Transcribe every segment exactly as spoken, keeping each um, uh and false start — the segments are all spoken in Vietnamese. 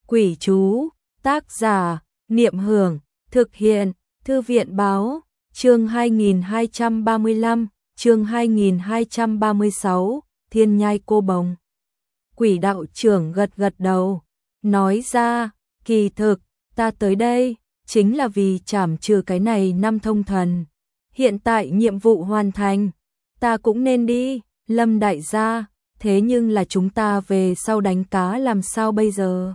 Quỷ chú, tác giả, Niệm Hưởng, thực hiện, Thư viện Báo, chương hai nghìn hai trăm ba mươi lăm, chương hai nghìn hai trăm ba mươi sáu, Thiên Nhai Cô Bồng. Quỷ đạo trưởng gật gật đầu, nói ra, kỳ thực, ta tới đây, chính là vì trảm trừ cái này năm thông thần. Hiện tại nhiệm vụ hoàn thành, ta cũng nên đi, Lâm đại gia, thế nhưng là chúng ta về sau đánh cá làm sao bây giờ?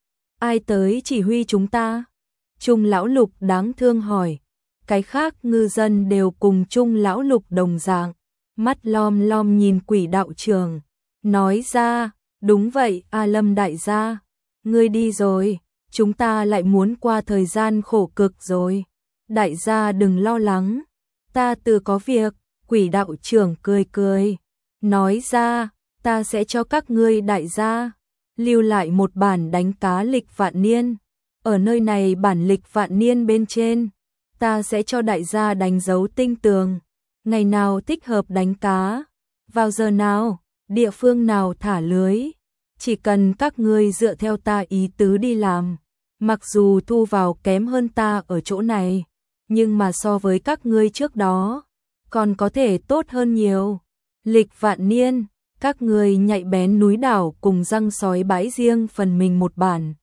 Ai tới chỉ huy chúng ta? Trung lão lục đáng thương hỏi. Cái khác ngư dân đều cùng Trung lão lục đồng dạng, mắt lom lom nhìn quỷ đạo trưởng, nói ra, đúng vậy, a Lâm đại gia, ngươi đi rồi, chúng ta lại muốn qua thời gian khổ cực rồi. Đại gia đừng lo lắng, ta tự có việc. Quỷ đạo trưởng cười cười, nói ra, ta sẽ cho các ngươi đại gia lưu lại một bản đánh cá lịch vạn niên. Ở nơi này bản lịch vạn niên bên trên, ta sẽ cho đại gia đánh dấu tinh tường, ngày nào thích hợp đánh cá, vào giờ nào, địa phương nào thả lưới. Chỉ cần các ngươi dựa theo ta ý tứ đi làm, mặc dù thu vào kém hơn ta ở chỗ này, nhưng mà so với các ngươi trước đó, còn có thể tốt hơn nhiều. Lịch vạn niên, các ngươi nhạy bén núi đảo cùng răng sói bãi riêng phần mình một bản.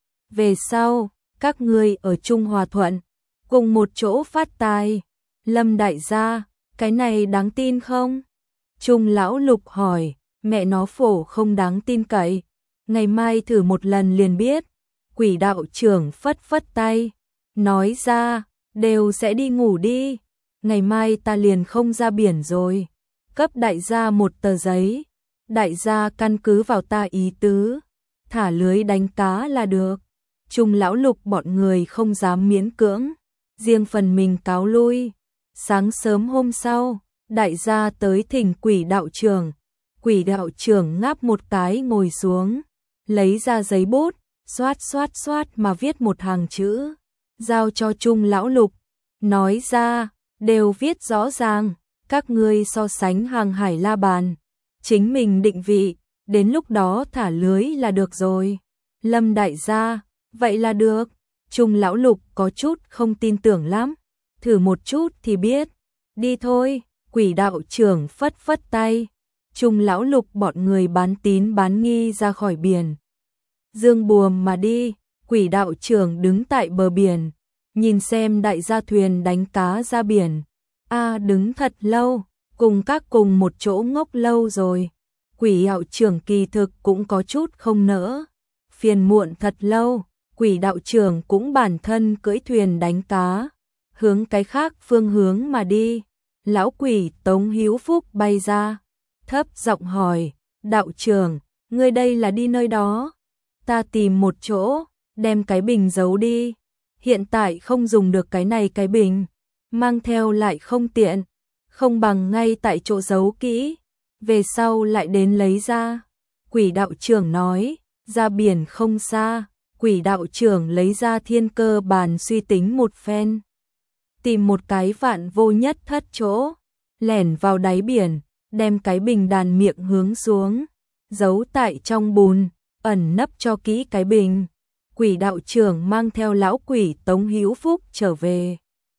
Về sau, các ngươi ở chung hòa thuận, cùng một chỗ phát tài. Lâm đại gia, cái này đáng tin không? Trung lão lục hỏi, mẹ nó phổ không đáng tin cậy, ngày mai thử một lần liền biết. Quỷ đạo trưởng phất phất tay, nói ra, đều sẽ đi ngủ đi, ngày mai ta liền không ra biển rồi. Cấp đại gia một tờ giấy, đại gia căn cứ vào ta ý tứ, thả lưới đánh cá là được. Trung lão lục bọn người không dám miễn cưỡng, riêng phần mình cáo lui. Sáng sớm hôm sau, đại gia tới thỉnh quỷ đạo trưởng. Quỷ đạo trưởng ngáp một cái ngồi xuống, lấy ra giấy bút, xoát xoát xoát mà viết một hàng chữ, giao cho Trung lão lục, nói ra, đều viết rõ ràng, các ngươi so sánh hàng hải la bàn, chính mình định vị, đến lúc đó thả lưới là được rồi. Lâm đại gia, vậy là được. Trung lão lục có chút không tin tưởng lắm, thử một chút thì biết. Đi thôi. Quỷ đạo trưởng phất phất tay, Trung lão lục bọn người bán tín bán nghi ra khỏi biển, dương buồm mà đi. Quỷ đạo trưởng đứng tại bờ biển, nhìn xem đại gia thuyền đánh cá ra biển. A đứng thật lâu, cùng các cùng một chỗ ngốc lâu rồi. Quỷ đạo trưởng kỳ thực cũng có chút không nỡ, phiền muộn thật lâu. Quỷ đạo trưởng cũng bản thân cưỡi thuyền đánh cá, hướng cái khác phương hướng mà đi. Lão quỷ Tống Hiếu Phúc bay ra, thấp giọng hỏi, đạo trưởng, ngươi đây là đi nơi đó? Ta tìm một chỗ, đem cái bình giấu đi. Hiện tại không dùng được cái này cái bình, mang theo lại không tiện, không bằng ngay tại chỗ giấu kỹ, về sau lại đến lấy ra. Quỷ đạo trưởng nói, ra biển không xa. Quỷ đạo trưởng lấy ra thiên cơ bàn suy tính một phen, tìm một cái vạn vô nhất thất chỗ, lẻn vào đáy biển, đem cái bình đàn miệng hướng xuống, giấu tại trong bùn, ẩn nấp cho kỹ cái bình. Quỷ đạo trưởng mang theo lão quỷ Tống Hiếu Phúc trở về.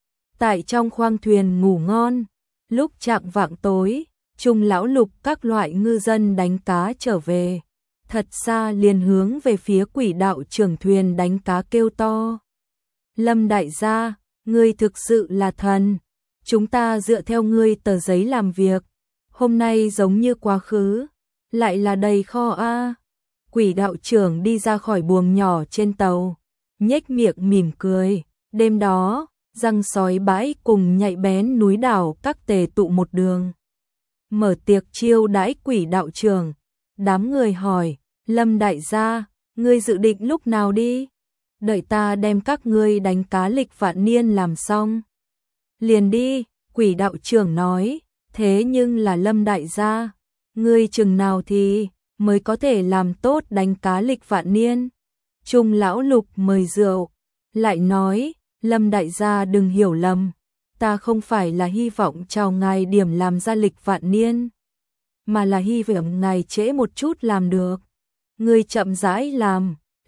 Tại trong khoang thuyền ngủ ngon, lúc chạng vạng tối, Trung lão lục các loại ngư dân đánh cá trở về. Thật xa liền hướng về phía quỷ đạo trưởng thuyền đánh cá kêu to. Lâm đại gia, ngươi thực sự là thần. Chúng ta dựa theo ngươi tờ giấy làm việc. Hôm nay giống như quá khứ, lại là đầy kho a. Quỷ đạo trưởng đi ra khỏi buồng nhỏ trên tàu, nhếch miệng mỉm cười. Đêm đó, răng sói bãi cùng nhạy bén núi đảo các tề tụ một đường, mở tiệc chiêu đãi quỷ đạo trưởng. Đám người hỏi, Lâm đại gia, ngươi dự định lúc nào đi? Đợi ta đem các ngươi đánh cá lịch vạn niên làm xong liền đi. Quỷ đạo trưởng nói, thế nhưng là Lâm đại gia, ngươi chừng nào thì mới có thể làm tốt đánh cá lịch vạn niên? Trung lão lục mời rượu, lại nói, Lâm đại gia đừng hiểu lầm, ta không phải là hy vọng chào ngài điểm làm ra lịch vạn niên, mà là hy vọng ngài trễ một chút làm được. Ngươi chậm rãi làm,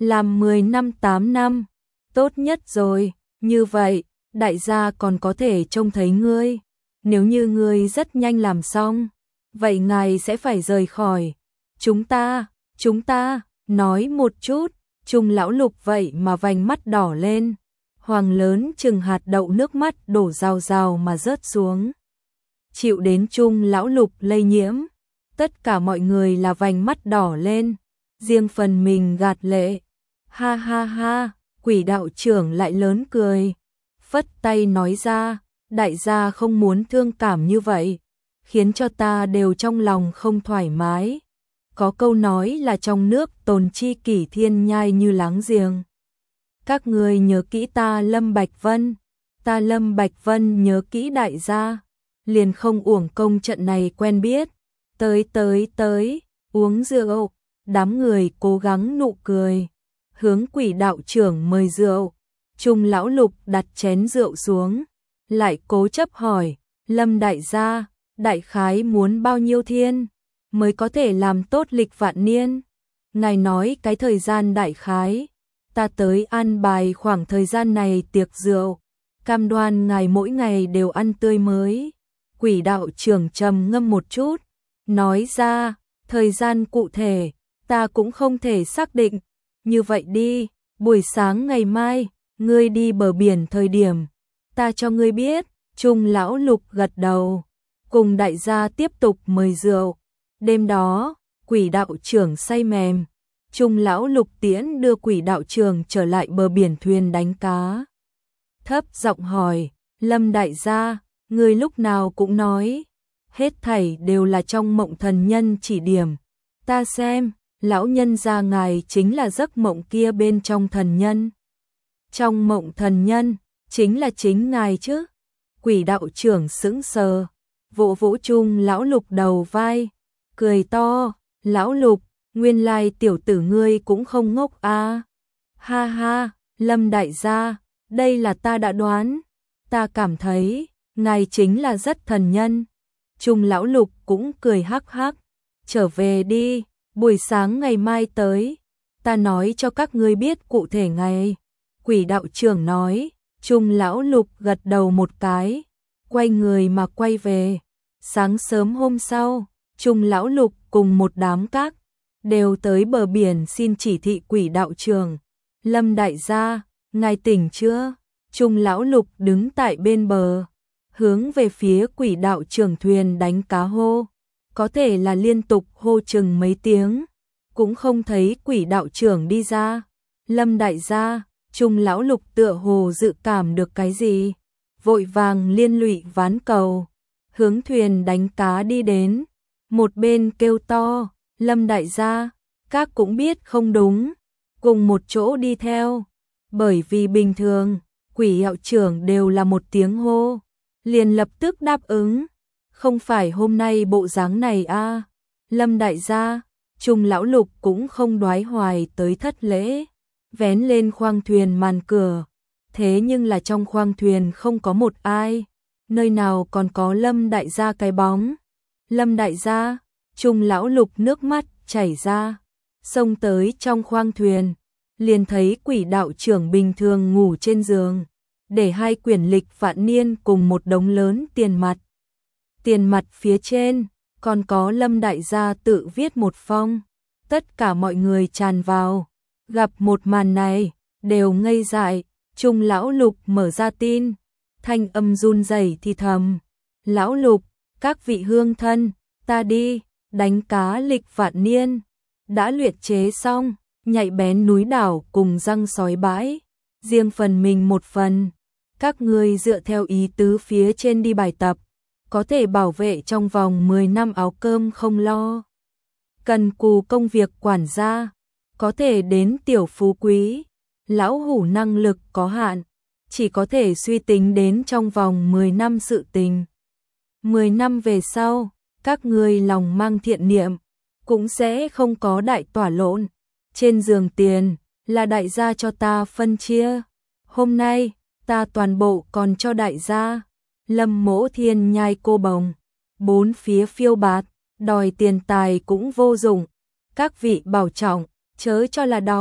làm mười năm tám năm, tốt nhất rồi, như vậy, đại gia còn có thể trông thấy ngươi. Nếu như ngươi rất nhanh làm xong, vậy ngài sẽ phải rời khỏi. Chúng ta, chúng ta, nói một chút, Trung lão lục vậy mà vành mắt đỏ lên. Hoàng lớn chừng hạt đậu nước mắt đổ rào rào mà rớt xuống. Chịu đến Trung lão lục lây nhiễm, tất cả mọi người là vành mắt đỏ lên, riêng phần mình gạt lệ. Ha ha ha, quỷ đạo trưởng lại lớn cười, phất tay nói ra, đại gia không muốn thương cảm như vậy, khiến cho ta đều trong lòng không thoải mái. Có câu nói là trong nước tồn chi kỷ thiên nhai như láng giềng. Các người nhớ kỹ ta Lâm Bạch Vân, ta Lâm Bạch Vân nhớ kỹ đại gia, liền không uổng công trận này quen biết. Tới tới tới, uống rượu, đám người cố gắng nụ cười, hướng quỷ đạo trưởng mời rượu. Trung lão lục đặt chén rượu xuống, lại cố chấp hỏi, Lâm đại gia, đại khái muốn bao nhiêu thiên mới có thể làm tốt lịch vạn niên? Ngài nói cái thời gian đại khái, ta tới an bài khoảng thời gian này tiệc rượu, cam đoan ngài mỗi ngày đều ăn tươi mới. Quỷ đạo trưởng trầm ngâm một chút, nói ra, thời gian cụ thể, ta cũng không thể xác định. Như vậy đi, buổi sáng ngày mai, ngươi đi bờ biển thời điểm, ta cho ngươi biết. Trung lão lục gật đầu, cùng đại gia tiếp tục mời rượu. Đêm đó, quỷ đạo trưởng say mềm, Trung lão lục tiễn đưa quỷ đạo trưởng trở lại bờ biển thuyền đánh cá. Thấp giọng hỏi, Lâm đại gia, ngươi lúc nào cũng nói, hết thảy đều là trong mộng thần nhân chỉ điểm. Ta xem, lão nhân gia ngài chính là giấc mộng kia bên trong thần nhân. Trong mộng thần nhân, chính là chính ngài chứ? Quỷ đạo trưởng sững sờ, vỗ vỗ Trung lão lục đầu vai, cười to, lão lục, nguyên lai tiểu tử ngươi cũng không ngốc a. Ha ha, Lâm đại gia, đây là ta đã đoán, ta cảm thấy, ngài chính là rất thần nhân. Trung lão lục cũng cười hắc hắc, trở về đi, buổi sáng ngày mai tới, ta nói cho các ngươi biết cụ thể ngày. Quỷ đạo trưởng nói, Trung lão lục gật đầu một cái, quay người mà quay về. Sáng sớm hôm sau, Trung lão lục cùng một đám các đều tới bờ biển xin chỉ thị quỷ đạo trưởng. Lâm đại gia, ngài tỉnh chưa? Trung lão lục đứng tại bên bờ, hướng về phía quỷ đạo trưởng thuyền đánh cá hô, có thể là liên tục hô chừng mấy tiếng, cũng không thấy quỷ đạo trưởng đi ra. Lâm đại gia, Trung lão lục tựa hồ dự cảm được cái gì, vội vàng liên lụy ván cầu, hướng thuyền đánh cá đi đến, một bên kêu to, Lâm đại gia, các cũng biết không đúng, cùng một chỗ đi theo, bởi vì bình thường, quỷ đạo trưởng đều là một tiếng hô, liền lập tức đáp ứng, không phải hôm nay bộ dáng này a. À. Lâm đại gia, Trung lão lục cũng không đoái hoài tới thất lễ, vén lên khoang thuyền màn cửa, thế nhưng là trong khoang thuyền không có một ai, nơi nào còn có Lâm đại gia cái bóng. Lâm đại gia, Trung lão lục nước mắt chảy ra, xông tới trong khoang thuyền, liền thấy quỷ đạo trưởng bình thường ngủ trên giường, để hai quyển lịch vạn niên cùng một đống lớn tiền mặt. Tiền mặt phía trên, còn có Lâm đại gia tự viết một phong. Tất cả mọi người tràn vào, gặp một màn này, đều ngây dại. Trung lão lục mở ra tin, thanh âm run rẩy thì thầm, lão lục, các vị hương thân, ta đi, đánh cá lịch vạn niên, đã luyện chế xong, nhạy bén núi đảo cùng răng sói bãi, riêng phần mình một phần, các ngươi dựa theo ý tứ phía trên đi bài tập, có thể bảo vệ trong vòng mười năm áo cơm không lo. Cần cù công việc quản gia, có thể đến tiểu phú quý, lão hủ năng lực có hạn, chỉ có thể suy tính đến trong vòng mười năm sự tình. mười năm về sau, các ngươi lòng mang thiện niệm, cũng sẽ không có đại tỏa lộn. Trên giường tiền, là đại gia cho ta phân chia. Hôm nay, ta toàn bộ còn cho đại gia. Lâm Mỗ Thiên nhai cô bồng, bốn phía phiêu bạt, đòi tiền tài cũng vô dụng. Các vị bảo trọng, chớ cho là đọc,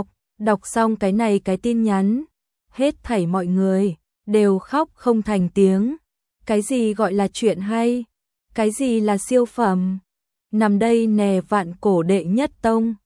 Đọc xong cái này cái tin nhắn, hết thảy mọi người đều khóc không thành tiếng. Cái gì gọi là chuyện hay? Cái gì là siêu phẩm? Nằm đây nè vạn cổ đệ nhất tông.